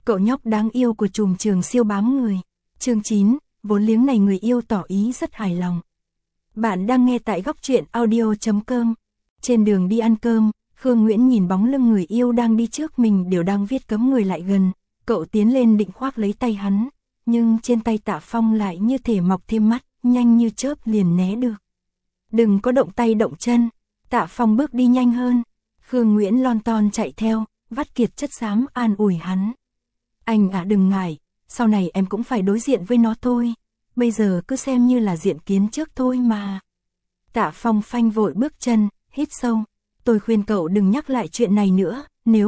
cậu nhóc đáng yêu của trùm trường siêu bám người. Chương 9, vốn liếng này người yêu tỏ ý rất hài lòng. Bạn đang nghe tại góc truyện audio.com. Trên đường đi ăn cơm, Khương Nguyễn nhìn bóng lưng người yêu đang đi trước mình đều đang viết cấm người lại gần. Cậu tiến lên định khoác lấy tay hắn, nhưng trên tay Tạ Phong lại như thể mọc thêm mắt, nhanh như chớp liền né được. Đừng có động tay động chân. Tạ Phong bước đi nhanh hơn. Khương Nguyễn lon ton chạy theo, vắt kiệt chất xám an ủi hắn. Anh đừng ngại, sau này em cũng phải đối diện với nó thôi. Bây giờ cứ xem như là diện kiến trước thôi mà. Tạ Phong phanh vội bước chân, hít sâu. Tôi khuyên cậu đừng nhắc lại chuyện này nữa, nếu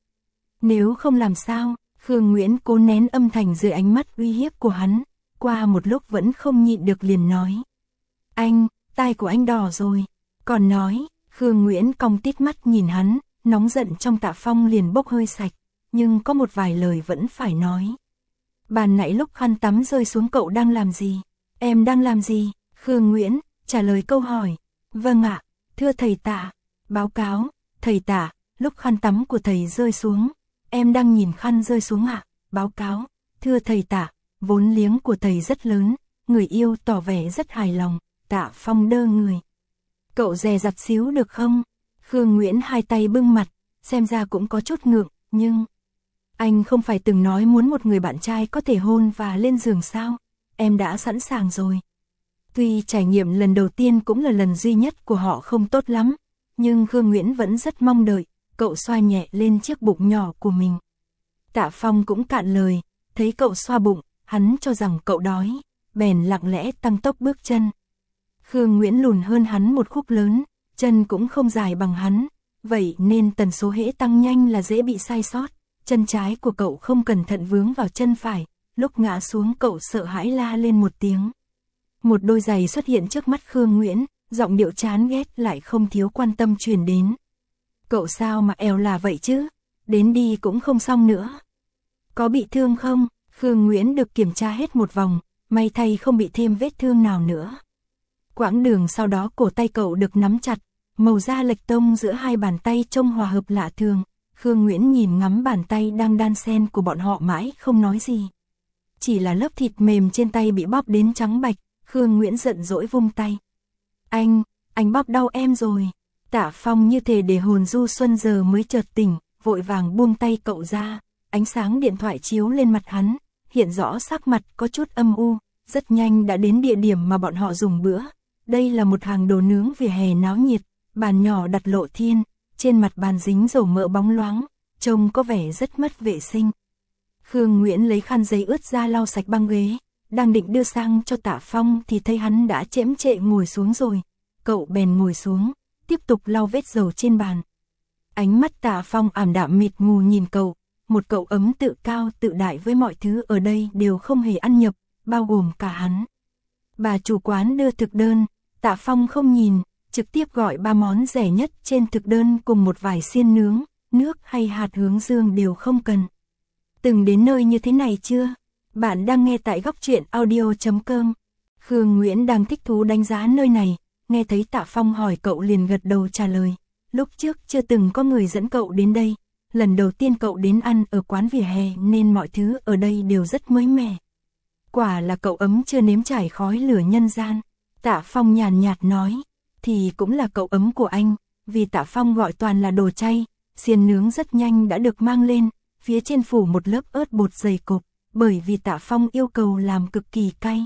không làm sao? Khương Nguyễn cố nén âm thanh dưới ánh mắt uy hiếp của hắn, qua một lúc vẫn không nhịn được liền nói. Anh, tai của anh đỏ rồi. Còn nói, Khương Nguyễn cong tít mắt nhìn hắn, nóng giận trong Tạ Phong liền bốc hơi sạch, nhưng có một vài lời vẫn phải nói. Ban nãy lúc khăn tắm rơi xuống cậu đang làm gì? Em đang làm gì? Khương Nguyễn trả lời câu hỏi. Vâng ạ, thưa thầy Tạ. Báo cáo, thầy Tạ, lúc khăn tắm của thầy rơi xuống, em đang nhìn khăn rơi xuống ạ. Báo cáo, thưa thầy Tạ, vốn liếng của thầy rất lớn. Người yêu tỏ vẻ rất hài lòng. Tạ Phong đơ người. Cậu dè dặt xíu được không? Khương Nguyễn hai tay bưng mặt, xem ra cũng có chút ngượng, nhưng... Anh không phải từng nói muốn một người bạn trai có thể hôn và lên giường sao? Em đã sẵn sàng rồi. Tuy trải nghiệm lần đầu tiên cũng là lần duy nhất của họ không tốt lắm, nhưng Khương Nguyễn vẫn rất mong đợi. Cậu xoa nhẹ lên chiếc bụng nhỏ của mình. Tạ Phong cũng cạn lời, thấy cậu xoa bụng, hắn cho rằng cậu đói, bèn lặng lẽ tăng tốc bước chân. Khương Nguyễn lùn hơn hắn một khúc lớn, chân cũng không dài bằng hắn, vậy nên tần số hễ tăng nhanh là dễ bị sai sót. Chân trái của cậu không cẩn thận vướng vào chân phải, lúc ngã xuống cậu sợ hãi la lên một tiếng. Một đôi giày xuất hiện trước mắt Khương Nguyễn, giọng điệu chán ghét lại không thiếu quan tâm truyền đến. Cậu sao mà eo là vậy chứ? Đến đi cũng không xong nữa. Có bị thương không? Khương Nguyễn được kiểm tra hết một vòng, may thay không bị thêm vết thương nào nữa. Quãng đường sau đó cổ tay cậu được nắm chặt, màu da lệch tông giữa hai bàn tay trông hòa hợp lạ thường. Khương Nguyễn nhìn ngắm bàn tay đang đan xen của bọn họ mãi không nói gì. Chỉ là lớp thịt mềm trên tay bị bóp đến trắng bạch, Khương Nguyễn giận dỗi vung tay. Anh bóp đau em rồi. Tạ Phong như thể để hồn du xuân giờ mới chợt tỉnh, vội vàng buông tay cậu ra. Ánh sáng điện thoại chiếu lên mặt hắn, hiện rõ sắc mặt có chút âm u. Rất nhanh đã đến địa điểm mà bọn họ dùng bữa. Đây là một hàng đồ nướng vỉa hè náo nhiệt, bàn nhỏ đặt lộ thiên. Trên mặt bàn dính dầu mỡ bóng loáng, trông có vẻ rất mất vệ sinh. Khương Nguyễn lấy khăn giấy ướt ra lau sạch băng ghế, đang định đưa sang cho Tạ Phong thì thấy hắn đã chễm chệ ngồi xuống rồi. Cậu bèn ngồi xuống, tiếp tục lau vết dầu trên bàn. Ánh mắt Tạ Phong ảm đạm mịt mù nhìn cậu, một cậu ấm tự cao tự đại với mọi thứ ở đây đều không hề ăn nhập, bao gồm cả hắn. Bà chủ quán đưa thực đơn, Tạ Phong không nhìn, trực tiếp gọi 3 món rẻ nhất trên thực đơn cùng một vài xiên nướng, nước hay hạt hướng dương đều không cần. Từng đến nơi như thế này chưa? Bạn đang nghe tại góc truyện audio.com. Khương Nguyễn đang thích thú đánh giá nơi này, nghe thấy Tạ Phong hỏi cậu liền gật đầu trả lời. Lúc trước chưa từng có người dẫn cậu đến đây, lần đầu tiên cậu đến ăn ở quán vỉa hè nên mọi thứ ở đây đều rất mới mẻ. Quả là cậu ấm chưa nếm trải khói lửa nhân gian. Tạ Phong nhàn nhạt nói. Thì cũng là cậu ấm của anh, vì Tạ Phong gọi toàn là đồ chay, xiên nướng rất nhanh đã được mang lên, phía trên phủ một lớp ớt bột dày cộp, bởi vì Tạ Phong yêu cầu làm cực kỳ cay.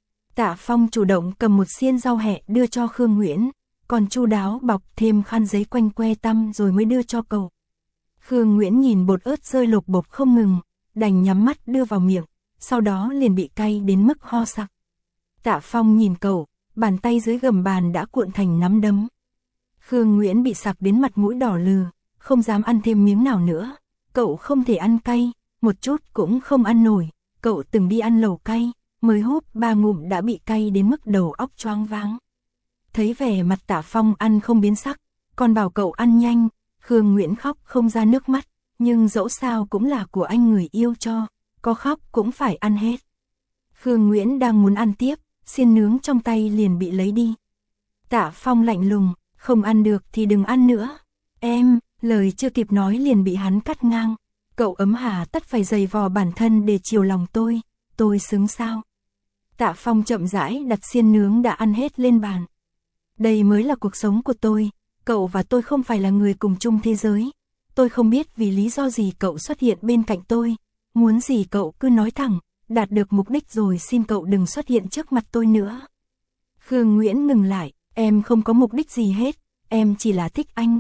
Tạ Phong chủ động cầm một xiên rau hẹ đưa cho Khương Nguyễn, còn chu đáo bọc thêm khăn giấy quanh que tăm rồi mới đưa cho cậu. Khương Nguyễn nhìn bột ớt rơi lộc bộc không ngừng, đành nhắm mắt đưa vào miệng, sau đó liền bị cay đến mức ho sặc. Tạ Phong nhìn cậu, bàn tay dưới gầm bàn đã cuộn thành nắm đấm. Khương Nguyễn bị sặc đến mặt mũi đỏ lừ, không dám ăn thêm miếng nào nữa. Cậu không thể ăn cay, một chút cũng không ăn nổi. Cậu từng đi ăn lẩu cay, mới húp 3 ngụm đã bị cay đến mức đầu óc choáng váng. Thấy vẻ mặt Tạ Phong ăn không biến sắc, còn bảo cậu ăn nhanh, Khương Nguyễn khóc không ra nước mắt, nhưng dẫu sao cũng là của anh người yêu cho, có khóc cũng phải ăn hết. Khương Nguyễn đang muốn ăn tiếp, xiên nướng trong tay liền bị lấy đi. Tạ Phong lạnh lùng, không ăn được thì đừng ăn nữa. Em, lời chưa kịp nói liền bị hắn cắt ngang. Cậu ấm hà tất phải giày vò bản thân để chiều lòng tôi xứng sao? Tạ Phong chậm rãi đặt xiên nướng đã ăn hết lên bàn. Đây mới là cuộc sống của tôi, cậu và tôi không phải là người cùng chung thế giới. Tôi không biết vì lý do gì cậu xuất hiện bên cạnh tôi, muốn gì cậu cứ nói thẳng, đạt được mục đích rồi xin cậu đừng xuất hiện trước mặt tôi nữa. Khương Nguyễn ngừng lại, em không có mục đích gì hết, em chỉ là thích anh.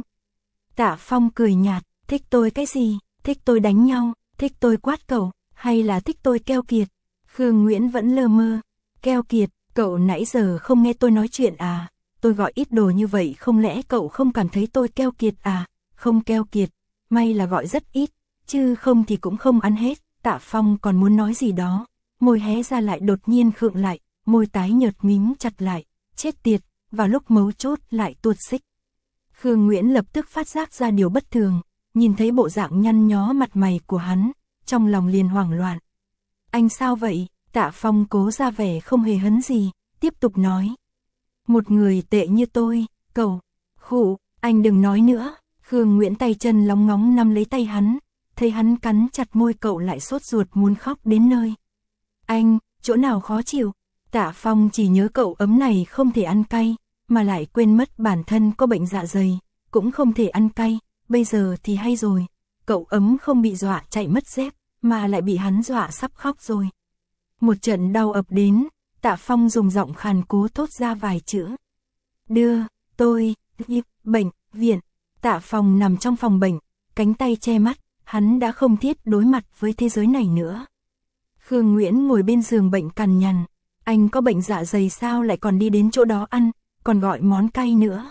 Tạ Phong cười nhạt, thích tôi cái gì, thích tôi đánh nhau, thích tôi quát cậu, hay là thích tôi keo kiệt? Khương Nguyễn vẫn lơ mơ, keo kiệt, cậu nãy giờ không nghe tôi nói chuyện à? Tôi gọi ít đồ như vậy không lẽ cậu không cảm thấy tôi keo kiệt à? Không keo kiệt, may là gọi rất ít, chứ không thì cũng không ăn hết. Tạ Phong còn muốn nói gì đó, môi hé ra lại đột nhiên khựng lại, môi tái nhợt mím chặt lại, chết tiệt, vào lúc mấu chốt lại tuột xích. Khương Nguyễn lập tức phát giác ra điều bất thường, nhìn thấy bộ dạng nhăn nhó mặt mày của hắn, trong lòng liền hoảng loạn. Anh sao vậy? Tạ Phong cố ra vẻ không hề hấn gì, tiếp tục nói. Một người tệ như tôi, cậu, khụ, anh đừng nói nữa. Khương Nguyễn tay chân lóng ngóng nắm lấy tay hắn, thấy hắn cắn chặt môi cậu lại sốt ruột muốn khóc đến nơi. Anh, chỗ nào khó chịu? Tạ Phong chỉ nhớ cậu ấm này không thể ăn cay, mà lại quên mất bản thân có bệnh dạ dày, cũng không thể ăn cay, bây giờ thì hay rồi. Cậu ấm không bị dọa chạy mất dép, mà lại bị hắn dọa sắp khóc rồi. Một trận đau ập đến, Tạ Phong dùng giọng khàn cố thốt ra vài chữ. Đưa, tôi, bệnh, viện. Tạ Phong nằm trong phòng bệnh, cánh tay che mắt, hắn đã không thiết đối mặt với thế giới này nữa. Khương Nguyễn ngồi bên giường bệnh cằn nhằn, anh có bệnh dạ dày sao lại còn đi đến chỗ đó ăn, còn gọi món cay nữa.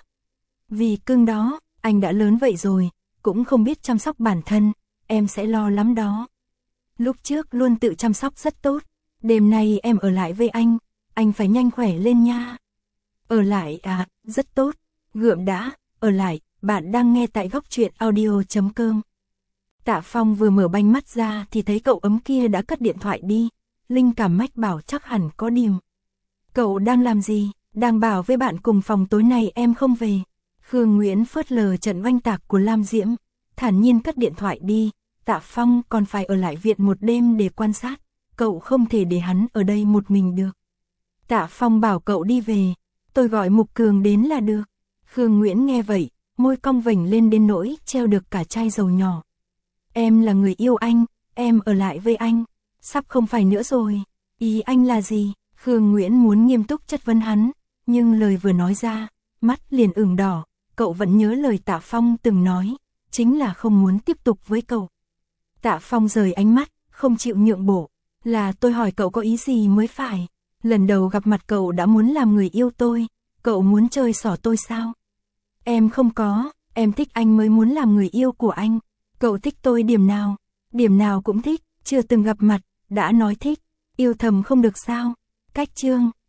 Vì cưng đó, anh đã lớn vậy rồi, cũng không biết chăm sóc bản thân, em sẽ lo lắm đó. Lúc trước luôn tự chăm sóc rất tốt, đêm nay em ở lại với anh phải nhanh khỏe lên nha. Ở lại à, rất tốt, gượm đã, ở lại, bạn đang nghe tại Góc Chuyện Audio.com. Tạ Phong vừa mở banh mắt ra thì thấy cậu ấm kia đã cất điện thoại đi, linh cảm mách bảo chắc hẳn có điểm. Cậu đang làm gì? Đang bảo với bạn cùng phòng tối nay em không về. Khương Nguyễn phớt lờ trận oanh tạc của Lam Diễm, thản nhiên cất điện thoại đi. Tạ Phong còn phải ở lại viện một đêm để quan sát, cậu không thể để hắn ở đây một mình được. Tạ Phong bảo cậu đi về, tôi gọi Mục Cường đến là được. Khương Nguyễn nghe vậy, môi cong vểnh lên đến nỗi treo được cả chai dầu nhỏ. Em là người yêu anh, em ở lại với anh, sắp không phải nữa rồi. Ý anh là gì? Khương Nguyễn muốn nghiêm túc chất vấn hắn, nhưng lời vừa nói ra, mắt liền ửng đỏ, cậu vẫn nhớ lời Tạ Phong từng nói, chính là không muốn tiếp tục với cậu. Tạ Phong rời ánh mắt, không chịu nhượng bộ, là tôi hỏi cậu có ý gì mới phải, lần đầu gặp mặt cậu đã muốn làm người yêu tôi, cậu muốn chơi xỏ tôi sao? Em không có, em thích anh mới muốn làm người yêu của anh, cậu thích tôi điểm nào cũng thích, chưa từng gặp mặt, đã nói thích, yêu thầm không được sao? Cách chương